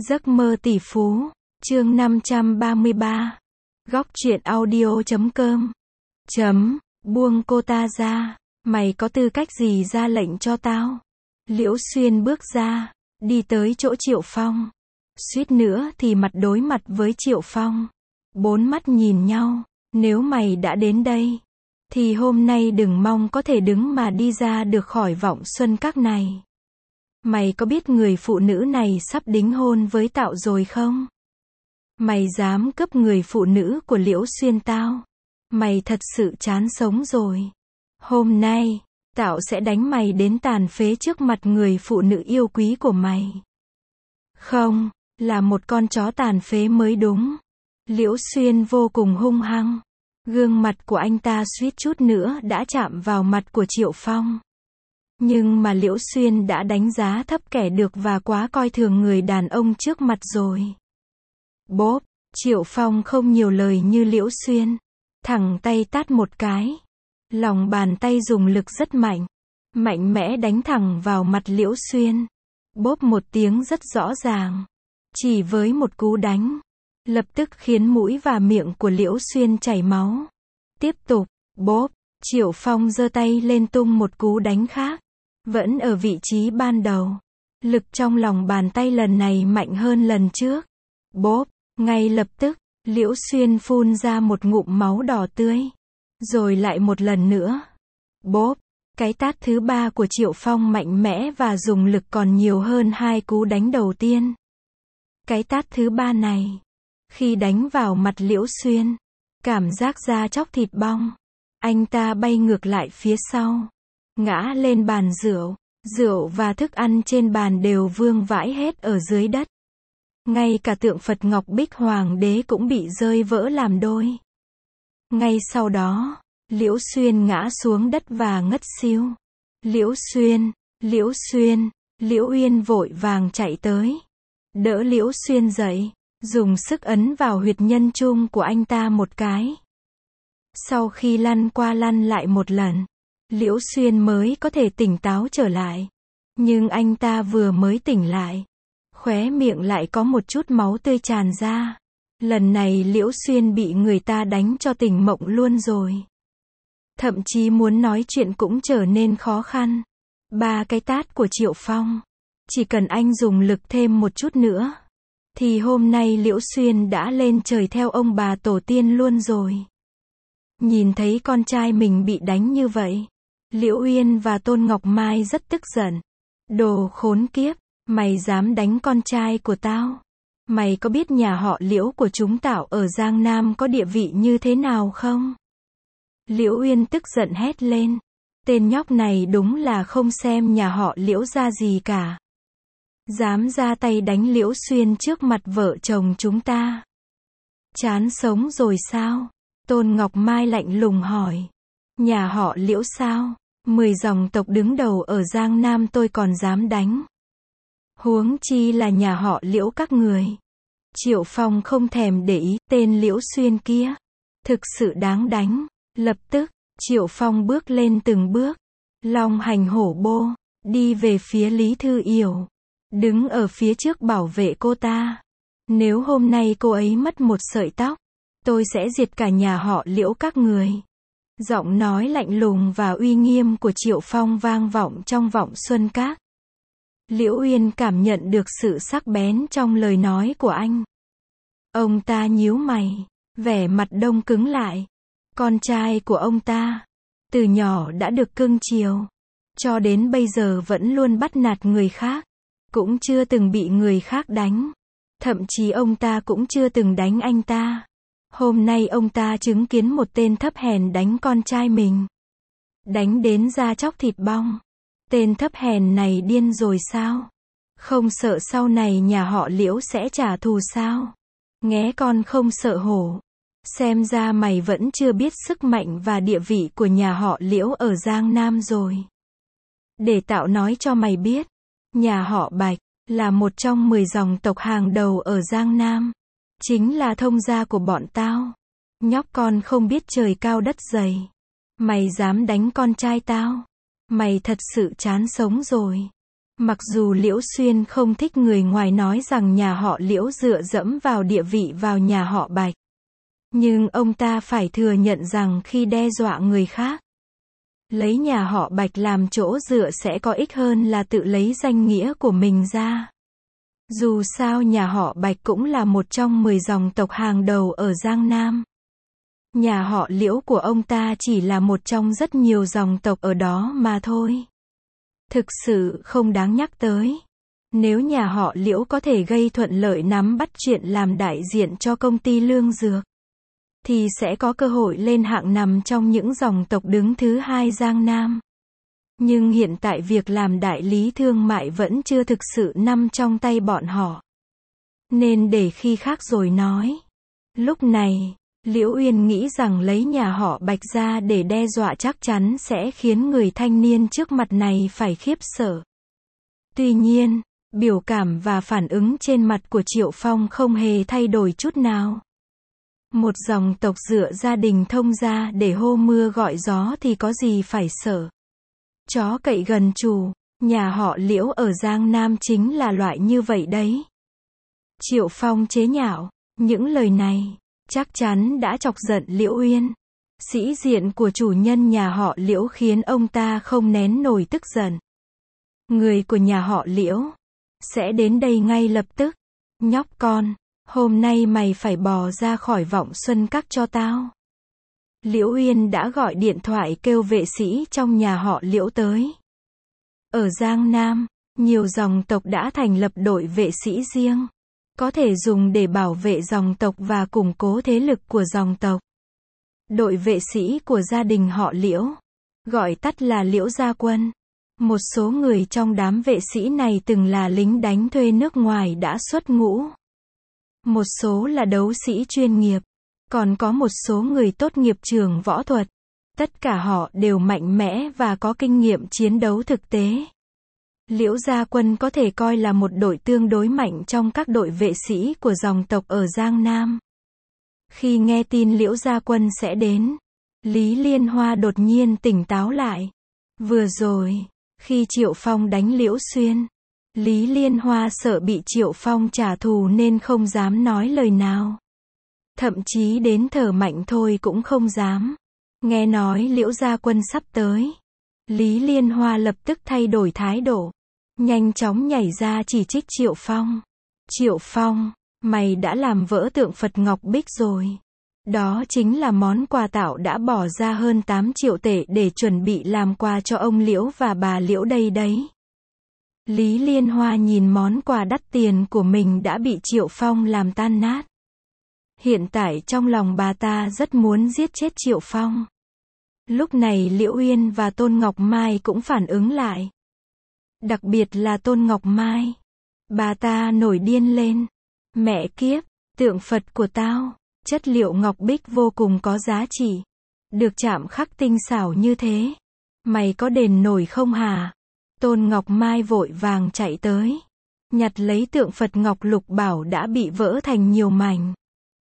Giấc mơ tỷ phú, chương 533. Góc truyện audio.com. Buông cô ta ra, mày có tư cách gì ra lệnh cho tao? Liễu Xuyên bước ra, đi tới chỗ Triệu Phong. Suýt nữa thì mặt đối mặt với Triệu Phong. Bốn mắt nhìn nhau, nếu mày đã đến đây, thì hôm nay đừng mong có thể đứng mà đi ra được khỏi Vọng Xuân Các này. Mày có biết người phụ nữ này sắp đính hôn với Tạo rồi không? Mày dám cướp người phụ nữ của Liễu Xuyên tao? Mày thật sự chán sống rồi. Hôm nay, Tạo sẽ đánh mày đến tàn phế trước mặt người phụ nữ yêu quý của mày. Không, là một con chó tàn phế mới đúng. Liễu Xuyên vô cùng hung hăng. Gương mặt của anh ta suýt chút nữa đã chạm vào mặt của Triệu Phong. Nhưng mà Liễu Xuyên đã đánh giá thấp kẻ được và quá coi thường người đàn ông trước mặt rồi. Bốp, Triệu Phong không nhiều lời như Liễu Xuyên. Thẳng tay tát một cái. Lòng bàn tay dùng lực rất mạnh. Mạnh mẽ đánh thẳng vào mặt Liễu Xuyên. Bốp một tiếng rất rõ ràng. Chỉ với một cú đánh, lập tức khiến mũi và miệng của Liễu Xuyên chảy máu. Tiếp tục, bốp, Triệu Phong giơ tay lên tung một cú đánh khác. Vẫn ở vị trí ban đầu. Lực trong lòng bàn tay lần này mạnh hơn lần trước. Bốp, ngay lập tức, Liễu Xuyên phun ra một ngụm máu đỏ tươi. Rồi lại một lần nữa. Bốp, cái tát thứ ba của Triệu Phong mạnh mẽ và dùng lực còn nhiều hơn hai cú đánh đầu tiên. Cái tát thứ ba này, khi đánh vào mặt Liễu Xuyên, cảm giác da chóc thịt bong. Anh ta bay ngược lại phía sau. Ngã lên bàn rượu. Rượu và thức ăn trên bàn đều vương vãi hết ở dưới đất. Ngay cả tượng Phật Ngọc Bích Hoàng đế cũng bị rơi vỡ làm đôi. Ngay sau đó, Liễu Xuyên ngã xuống đất và ngất xỉu. Liễu Xuyên, Liễu Xuyên, Liễu Uyên vội vàng chạy tới. Đỡ Liễu Xuyên dậy, dùng sức ấn vào huyệt nhân trung của anh ta một cái. Sau khi lăn qua lăn lại một lần, Liễu Xuyên mới có thể tỉnh táo trở lại. Nhưng anh ta vừa mới tỉnh lại, khóe miệng lại có một chút máu tươi tràn ra. Lần này Liễu Xuyên bị người ta đánh cho tỉnh mộng luôn rồi. Thậm chí muốn nói chuyện cũng trở nên khó khăn. Ba cái tát của Triệu Phong, chỉ cần anh dùng lực thêm một chút nữa, thì hôm nay Liễu Xuyên đã lên trời theo ông bà tổ tiên luôn rồi. Nhìn thấy con trai mình bị đánh như vậy, Liễu Uyên và Tôn Ngọc Mai rất tức giận. Đồ khốn kiếp, mày dám đánh con trai của tao? Mày có biết nhà họ Liễu của chúng Tạo ở Giang Nam có địa vị như thế nào không? Liễu Uyên tức giận hét lên. Tên nhóc này đúng là không xem nhà họ Liễu ra gì cả. Dám ra tay đánh Liễu Xuyên trước mặt vợ chồng chúng ta. Chán sống rồi sao? Tôn Ngọc Mai lạnh lùng hỏi. Nhà họ Liễu sao? 10 dòng tộc đứng đầu ở Giang Nam tôi còn dám đánh. Huống chi là nhà họ Liễu các người. Triệu Phong không thèm để ý tên Liễu Xuyên kia. Thực sự đáng đánh. Lập tức, Triệu Phong bước lên từng bước. Long hành hổ bô, đi về phía Lý Thư Yểu. Đứng ở phía trước bảo vệ cô ta. Nếu hôm nay cô ấy mất một sợi tóc, tôi sẽ diệt cả nhà họ Liễu các người. Giọng nói lạnh lùng và uy nghiêm của Triệu Phong vang vọng trong Vọng Xuân Các. Liễu Uyên cảm nhận được sự sắc bén trong lời nói của anh. Ông ta nhíu mày, vẻ mặt đông cứng lại. Con trai của ông ta, từ nhỏ đã được cưng chiều, cho đến bây giờ vẫn luôn bắt nạt người khác, cũng chưa từng bị người khác đánh. Thậm chí ông ta cũng chưa từng đánh anh ta. Hôm nay ông ta chứng kiến một tên thấp hèn đánh con trai mình. Đánh đến da chóc thịt bong. Tên thấp hèn này điên rồi sao? Không sợ sau này nhà họ Liễu sẽ trả thù sao? Nghé con không sợ hổ. Xem ra mày vẫn chưa biết sức mạnh và địa vị của nhà họ Liễu ở Giang Nam rồi. Để Tạo nói cho mày biết, nhà họ Bạch là một trong 10 dòng tộc hàng đầu ở Giang Nam. Chính là thông gia của bọn tao. Nhóc con không biết trời cao đất dày. Mày dám đánh con trai tao? Mày thật sự chán sống rồi. Mặc dù Liễu Xuyên không thích người ngoài nói rằng nhà họ Liễu dựa dẫm vào địa vị vào nhà họ Bạch. Nhưng ông ta phải thừa nhận rằng khi đe dọa người khác, lấy nhà họ Bạch làm chỗ dựa sẽ có ích hơn là tự lấy danh nghĩa của mình ra. Dù sao nhà họ Bạch cũng là một trong 10 dòng tộc hàng đầu ở Giang Nam. Nhà họ Liễu của ông ta chỉ là một trong rất nhiều dòng tộc ở đó mà thôi. Thực sự không đáng nhắc tới. Nếu nhà họ Liễu có thể gây thuận lợi nắm bắt chuyện làm đại diện cho công ty lương dược, thì sẽ có cơ hội lên hạng nằm trong những dòng tộc đứng thứ 2 Giang Nam. Nhưng hiện tại việc làm đại lý thương mại vẫn chưa thực sự nằm trong tay bọn họ. Nên để khi khác rồi nói. Lúc này, Liễu Uyên nghĩ rằng lấy nhà họ Bạch ra để đe dọa chắc chắn sẽ khiến người thanh niên trước mặt này phải khiếp sợ. Tuy nhiên, biểu cảm và phản ứng trên mặt của Triệu Phong không hề thay đổi chút nào. Một dòng tộc dựa gia đình thông gia để hô mưa gọi gió thì có gì phải sợ. Chó cậy gần chủ, nhà họ Liễu ở Giang Nam chính là loại như vậy đấy. Triệu Phong chế nhạo, những lời này chắc chắn đã chọc giận Liễu Uyên. Sĩ diện của chủ nhân nhà họ Liễu khiến ông ta không nén nổi tức giận. Người của nhà họ Liễu sẽ đến đây ngay lập tức. Nhóc con, hôm nay mày phải bò ra khỏi Vọng Xuân Các cho tao. Liễu Uyên đã gọi điện thoại kêu vệ sĩ trong nhà họ Liễu tới. Ở Giang Nam, nhiều dòng tộc đã thành lập đội vệ sĩ riêng, có thể dùng để bảo vệ dòng tộc và củng cố thế lực của dòng tộc. Đội vệ sĩ của gia đình họ Liễu, gọi tắt là Liễu Gia Quân. Một số người trong đám vệ sĩ này từng là lính đánh thuê nước ngoài đã xuất ngũ. Một số là đấu sĩ chuyên nghiệp, còn có một số người tốt nghiệp trường võ thuật. Tất cả họ đều mạnh mẽ và có kinh nghiệm chiến đấu thực tế. Liễu Gia Quân có thể coi là một đội tương đối mạnh trong các đội vệ sĩ của dòng tộc ở Giang Nam. Khi nghe tin Liễu Gia Quân sẽ đến, Lý Liên Hoa đột nhiên tỉnh táo lại. Vừa rồi, khi Triệu Phong đánh Liễu Xuyên, Lý Liên Hoa sợ bị Triệu Phong trả thù nên không dám nói lời nào. Thậm chí đến thở mạnh thôi cũng không dám. Nghe nói Liễu Gia Quân sắp tới, Lý Liên Hoa lập tức thay đổi thái độ, nhanh chóng nhảy ra chỉ trích Triệu Phong. Triệu Phong, mày đã làm vỡ tượng Phật Ngọc Bích rồi. Đó chính là món quà tảo đã bỏ ra hơn 8 triệu tệ để chuẩn bị làm quà cho ông Liễu và bà Liễu đây đấy. Lý Liên Hoa nhìn món quà đắt tiền của mình đã bị Triệu Phong làm tan nát. Hiện tại trong lòng bà ta rất muốn giết chết Triệu Phong. Lúc này Liễu Uyên và Tôn Ngọc Mai cũng phản ứng lại. Đặc biệt là Tôn Ngọc Mai. Bà ta nổi điên lên. Mẹ kiếp, tượng Phật của tao, chất liệu ngọc bích vô cùng có giá trị. Được chạm khắc tinh xảo như thế. Mày có đền nổi không hả? Tôn Ngọc Mai vội vàng chạy tới. Nhặt lấy tượng Phật Ngọc Lục Bảo đã bị vỡ thành nhiều mảnh.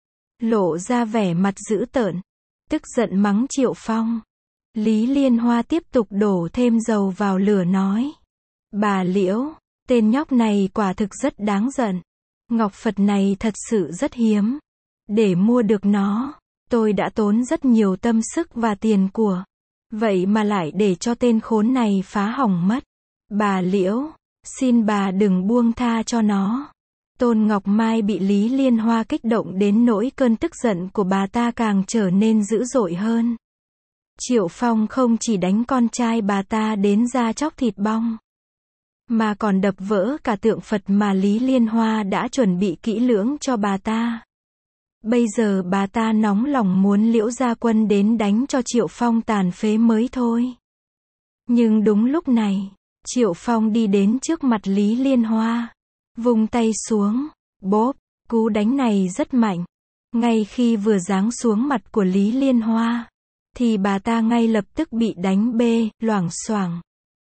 Lộ ra vẻ mặt dữ tợn. Tức giận mắng Triệu Phong. Lý Liên Hoa tiếp tục đổ thêm dầu vào lửa nói. Bà Liễu, tên nhóc này quả thực rất đáng giận. Ngọc Phật này thật sự rất hiếm. Để mua được nó, tôi đã tốn rất nhiều tâm sức và tiền của. Vậy mà lại để cho tên khốn này phá hỏng mất. Bà Liễu, xin bà đừng buông tha cho nó. Tôn Ngọc Mai bị Lý Liên Hoa kích động đến nỗi cơn tức giận của bà ta càng trở nên dữ dội hơn. Triệu Phong không chỉ đánh con trai bà ta đến da chóc thịt bong, mà còn đập vỡ cả tượng Phật mà Lý Liên Hoa đã chuẩn bị kỹ lưỡng cho bà ta. Bây giờ bà ta nóng lòng muốn Liễu Gia Quân đến đánh cho Triệu Phong tàn phế mới thôi. Nhưng đúng lúc này, Triệu Phong đi đến trước mặt Lý Liên Hoa, vung tay xuống, bốp, cú đánh này rất mạnh. Ngay khi vừa giáng xuống mặt của Lý Liên Hoa, thì bà ta ngay lập tức bị đánh bê, loảng xoảng.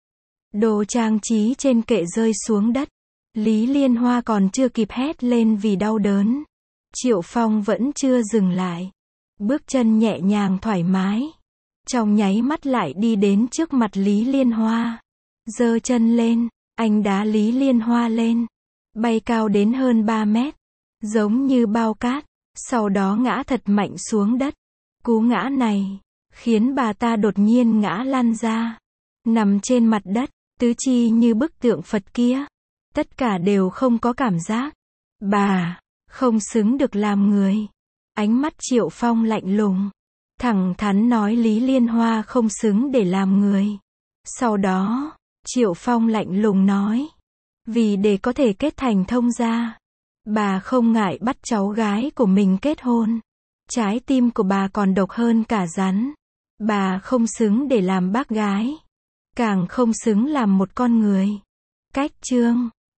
Đồ trang trí trên kệ rơi xuống đất. Lý Liên Hoa còn chưa kịp hét lên vì đau đớn. Triệu Phong vẫn chưa dừng lại. Bước chân nhẹ nhàng thoải mái. Trong nháy mắt lại đi đến trước mặt Lý Liên Hoa. Giơ chân lên, Anh đá Lý Liên Hoa lên, bay cao đến hơn 3 mét, giống như bao cát, sau đó ngã thật mạnh xuống đất. Cú ngã này, khiến bà ta đột nhiên ngã lăn ra, nằm trên mặt đất, tứ chi như bức tượng Phật kia. Tất cả đều không có cảm giác. Bà, không xứng được làm người. Ánh mắt Triệu Phong lạnh lùng, thẳng thắn nói Lý Liên Hoa không xứng để làm người. Sau đó, Triệu Phong lạnh lùng nói, vì để có thể kết thành thông gia, bà không ngại bắt cháu gái của mình kết hôn. Trái tim của bà còn độc hơn cả rắn. Bà không xứng để làm bác gái, càng không xứng làm một con người. Cách chương